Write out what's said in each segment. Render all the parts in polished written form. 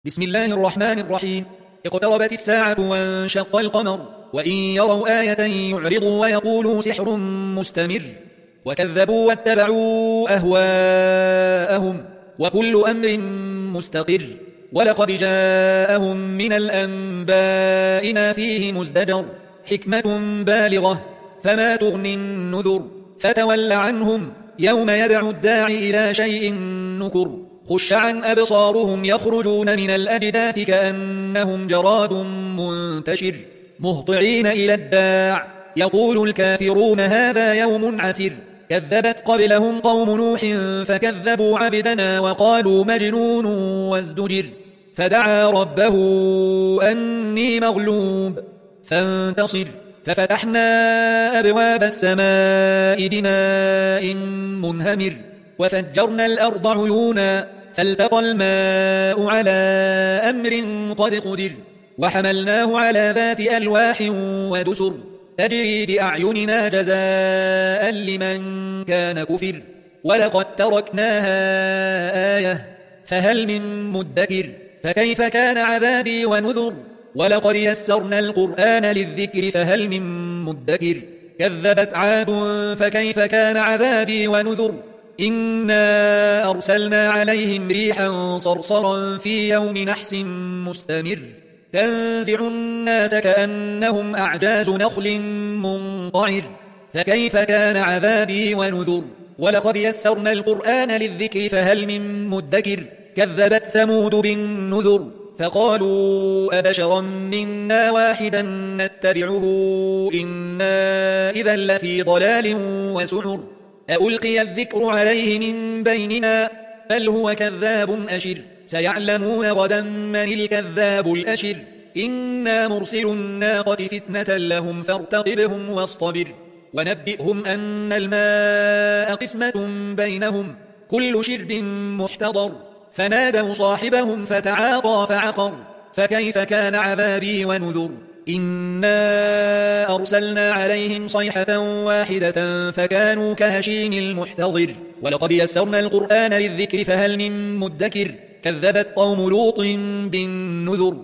بسم الله الرحمن الرحيم. اقتربت الساعة وانشق القمر وإن يروا آية يعرضوا ويقولوا سحر مستمر وكذبوا واتبعوا أهواءهم وكل أمر مستقر ولقد جاءهم من الأنباء ما فيه مزدجر حكمة بالغة فما تغني النذر فتول عنهم يوم يدعو الداعي إلى شيء نكر خش عن أبصارهم يخرجون من الأجداث كأنهم جراد منتشر مهطعين إلى الداع يقول الكافرون هذا يوم عسر كذبت قبلهم قوم نوح فكذبوا عبدنا وقالوا مجنون وازدجر فدعا ربه أني مغلوب فانتصر ففتحنا أبواب السماء بماء منهمر وفجرنا الأرض عيونا فالتقى الماء على أمر قد قدر وحملناه على ذات ألواح ودسر تجري بأعيننا جزاء لمن كان كفر ولقد تركناها آية فهل من مدكر فكيف كان عذابي ونذر ولقد يسرنا القرآن للذكر فهل من مدكر كذبت عاد فكيف كان عذابي ونذر إنا أرسلنا عليهم ريحا صرصرا في يوم نحس مستمر تنزع الناس كأنهم أعجاز نخل منقعر فكيف كان عذابي ونذر ولقد يسرنا القرآن للذكر فهل من مدكر كذبت ثمود بالنذر فقالوا أبشرا منا واحدا نتبعه إنا إذا لفي ضلال وسعر ألقي الذكر عليه من بيننا بل هو كذاب أشر سيعلمون غدا من الكذاب الأشر إنا مرسل الناقة فتنة لهم فارتقبهم واصطبر ونبئهم أن الماء قسمة بينهم كل شرب محتضر فنادوا صاحبهم فتعاطى فعقر فكيف كان عذابي ونذر إنا أرسلنا عليهم صيحة واحدة فكانوا كهشيم المحتضر ولقد يسرنا القرآن للذكر فهل من مدكر كذبت قوم لوط بالنذر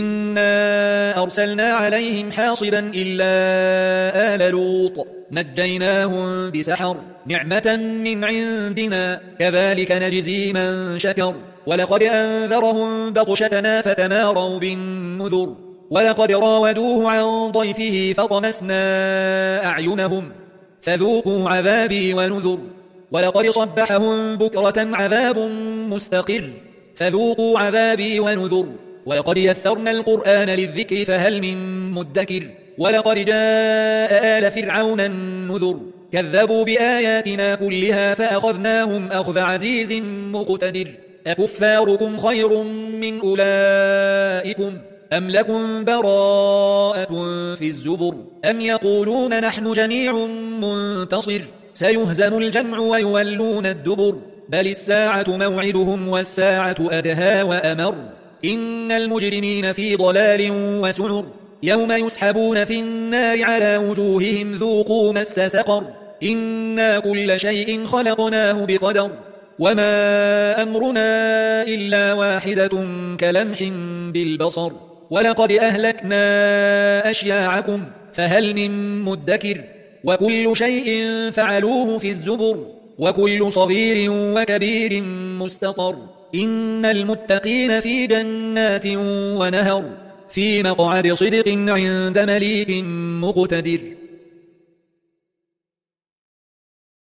إنا أرسلنا عليهم حاصبا إلا آل لوط نجيناهم بسحر نعمة من عندنا كذلك نجزي من شكر ولقد أنذرهم بطشتنا فتماروا بالنذر ولقد راودوه عن ضيفه فطمسنا أعينهم فذوقوا عذابي ونذر ولقد صبحهم بكرة عذاب مستقر فذوقوا عذابي ونذر ولقد يسرنا القرآن للذكر فهل من مدكر ولقد جاء آل فرعون النذر كذبوا بآياتنا كلها فأخذناهم أخذ عزيز مقتدر أكفاركم خير من أولئكم أم لكم براءة في الزبر أم يقولون نحن جميع منتصر سيهزم الجمع ويولون الدبر بل الساعة موعدهم والساعة أدهى وأمر إن المجرمين في ضلال وسعر يوم يسحبون في النار على وجوههم ذوقوا مس سقر إنا كل شيء خلقناه بقدر وما أمرنا إلا واحدة كلمح بالبصر ولقد أهلكنا أشياعكم فهل من مدكر وكل شيء فعلوه في الزبر وكل صغير وكبير مستطر إن المتقين في جنات ونهر في مقعد صدق عند مليك مقتدر